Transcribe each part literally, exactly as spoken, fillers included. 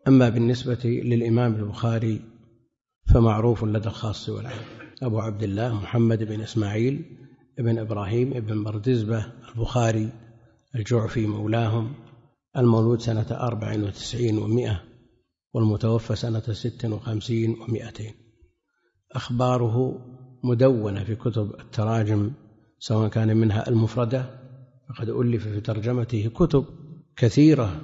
أما بالنسبة للإمام البخاري فمعروف لدى الخاص والعام، أبو عبد الله محمد بن إسماعيل بن إبراهيم بن بردزبة البخاري الجعفي مولاهم، المولود سنة أربع وتسعين ومائة والمتوفى سنة ست وخمسين ومائتين. أخباره مدونة في كتب التراجم، سواء كان منها المفردة، فقد ألف في ترجمته كتب كثيرة،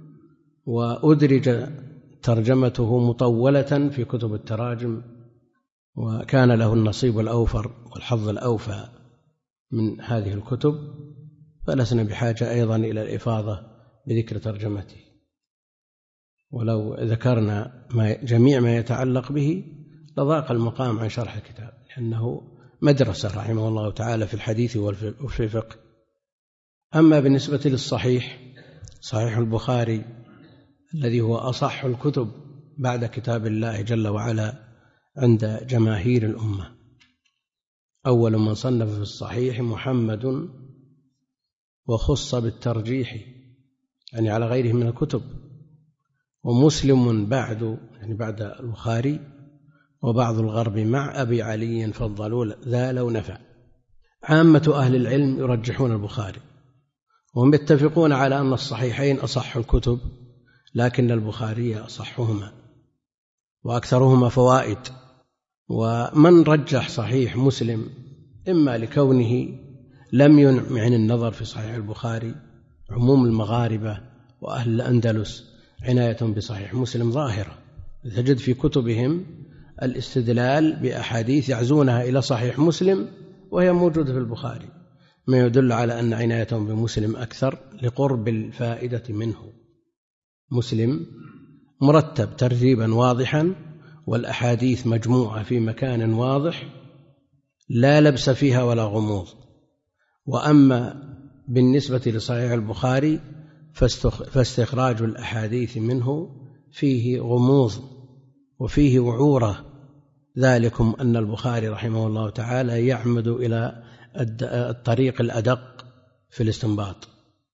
وأدرج ترجمته مطولة في كتب التراجم، وكان له النصيب الأوفر والحظ الأوفى من هذه الكتب، فلسنا بحاجة أيضا إلى الإفاضة بذكر ترجمته. ولو ذكرنا ما جميع ما يتعلق به لضاق المقام عن شرح الكتاب، لأنه مدرسة رحمه الله تعالى في الحديث وفي الفقه. أما بالنسبة للصحيح، صحيح البخاري الذي هو أصح الكتب بعد كتاب الله جل وعلا عند جماهير الأمة، أول من صنف في الصحيح محمد، وخص بالترجيح يعني على غيره من الكتب، ومسلم بعد يعني بعد البخاري، وبعض الغرب مع أبي علي فضلوا ذا لو نفع. عامة أهل العلم يرجحون البخاري، وهم يتفقون على أن الصحيحين أصح الكتب، لكن البخاري أصحهما وأكثرهما فوائد. ومن رجح صحيح مسلم إما لكونه لم ينع عن النظر في صحيح البخاري، عموم المغاربة وأهل الأندلس عناية بصحيح مسلم ظاهرة، تجد في كتبهم الاستدلال بأحاديث يعزونها إلى صحيح مسلم وهي موجودة في البخاري، ما يدل على أن عنايتهم بمسلم أكثر لقرب الفائدة منه. مسلم مرتب ترتيبا واضحا، والأحاديث مجموعة في مكان واضح لا لبس فيها ولا غموض. وأما بالنسبة لصحيح البخاري فاستخراج الأحاديث منه فيه غموض وفيه وعورة، ذلكم أن البخاري رحمه الله تعالى يعمد إلى الطريق الأدق في الاستنباط،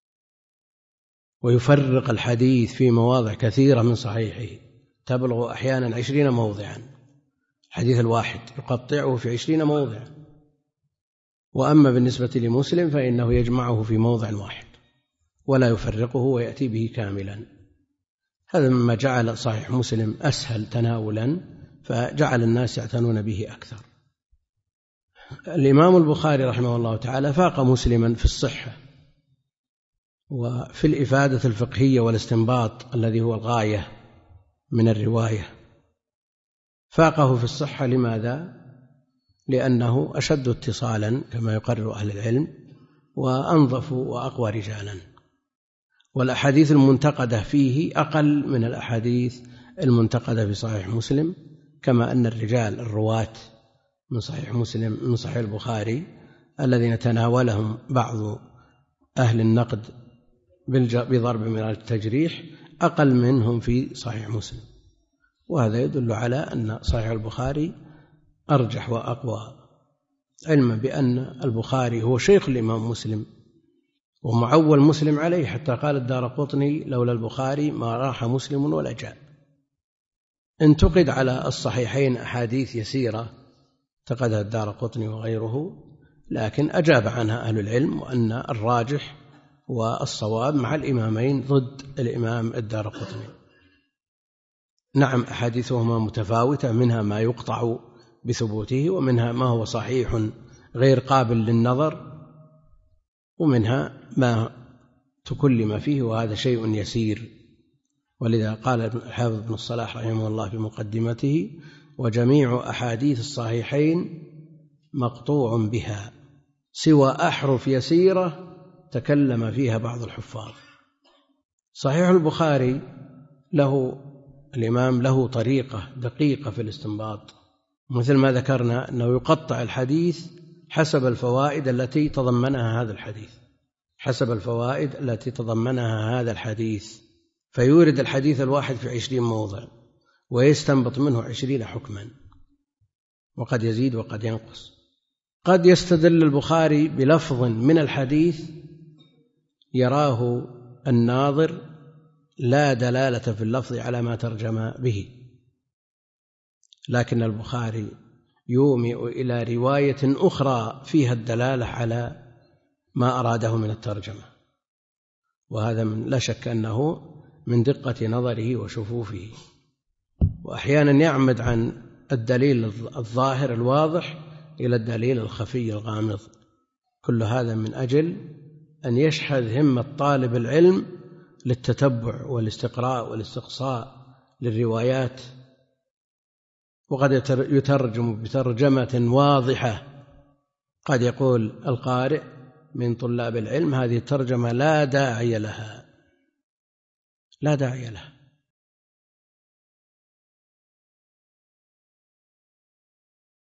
ويفرق الحديث في مواضع كثيرة من صحيحه تبلغ أحيانا عشرين موضعا، الحديث الواحد يقطعه في عشرين موضعا. وأما بالنسبة لمسلم فإنه يجمعه في موضع واحد ولا يفرقه ويأتي به كاملا. هذا مما جعل صحيح مسلم أسهل تناولا، فجعل الناس يعتنون به أكثر. الإمام البخاري رحمه الله تعالى فاق مسلما في الصحة وفي الإفادة الفقهية والاستنباط الذي هو الغاية من الرواية. فاقه في الصحة لماذا؟ لأنه أشد اتصالا كما يقرر أهل العلم، وأنظف وأقوى رجالا، والأحاديث المنتقدة فيه أقل من الأحاديث المنتقدة في صحيح مسلم، كما أن الرجال الرواة من صحيح مسلم من صحيح البخاري الذين تناولهم بعض أهل النقد بضرب من التجريح أقل منهم في صحيح مسلم. وهذا يدل على أن صحيح البخاري أرجح وأقوى، علما بأن البخاري هو شيخ الإمام مسلم ومعول مسلم عليه، حتى قال الدارقطني لولا البخاري ما راح مسلم ولا جاء. انتقد على الصحيحين أحاديث يسيرة انتقدها الدارقطني وغيره، لكن أجاب عنها أهل العلم، وأن الراجح والصواب مع الإمامين ضد الإمام الدارقطني. نعم أحاديثهما متفاوتة، منها ما يقطع بثبوته، ومنها ما هو صحيح غير قابل للنظر، ومنها ما تكلم فيه وهذا شيء يسير. ولذا قال الحافظ بن الصلاح رحمه الله في مقدمته: وجميع أحاديث الصحيحين مقطوع بها سوى أحرف يسيرة تكلم فيها بعض الحفاظ. صحيح البخاري له الإمام له طريقة دقيقة في الاستنباط، مثل ما ذكرنا أنه يقطع الحديث حسب الفوائد التي تضمنها هذا الحديث حسب الفوائد التي تضمنها هذا الحديث فيورد الحديث الواحد في عشرين موضع ويستنبط منه عشرين حكما، وقد يزيد وقد ينقص. قد يستدل البخاري بلفظ من الحديث يراه الناظر لا دلالة في اللفظ على ما ترجم به، لكن البخاري يومئ إلى رواية أخرى فيها الدلالة على ما أراده من الترجمة، وهذا من لا شك أنه من دقة نظره وشفوفه. وأحيانا يعمد عن الدليل الظاهر الواضح إلى الدليل الخفي الغامض، كل هذا من أجل أن يشحذ همة طالب العلم للتتبع والاستقراء والاستقصاء للروايات. وقد يترجم بترجمة واضحة، قد يقول القارئ من طلاب العلم هذه الترجمة لا داعي لها، لا داعي لها،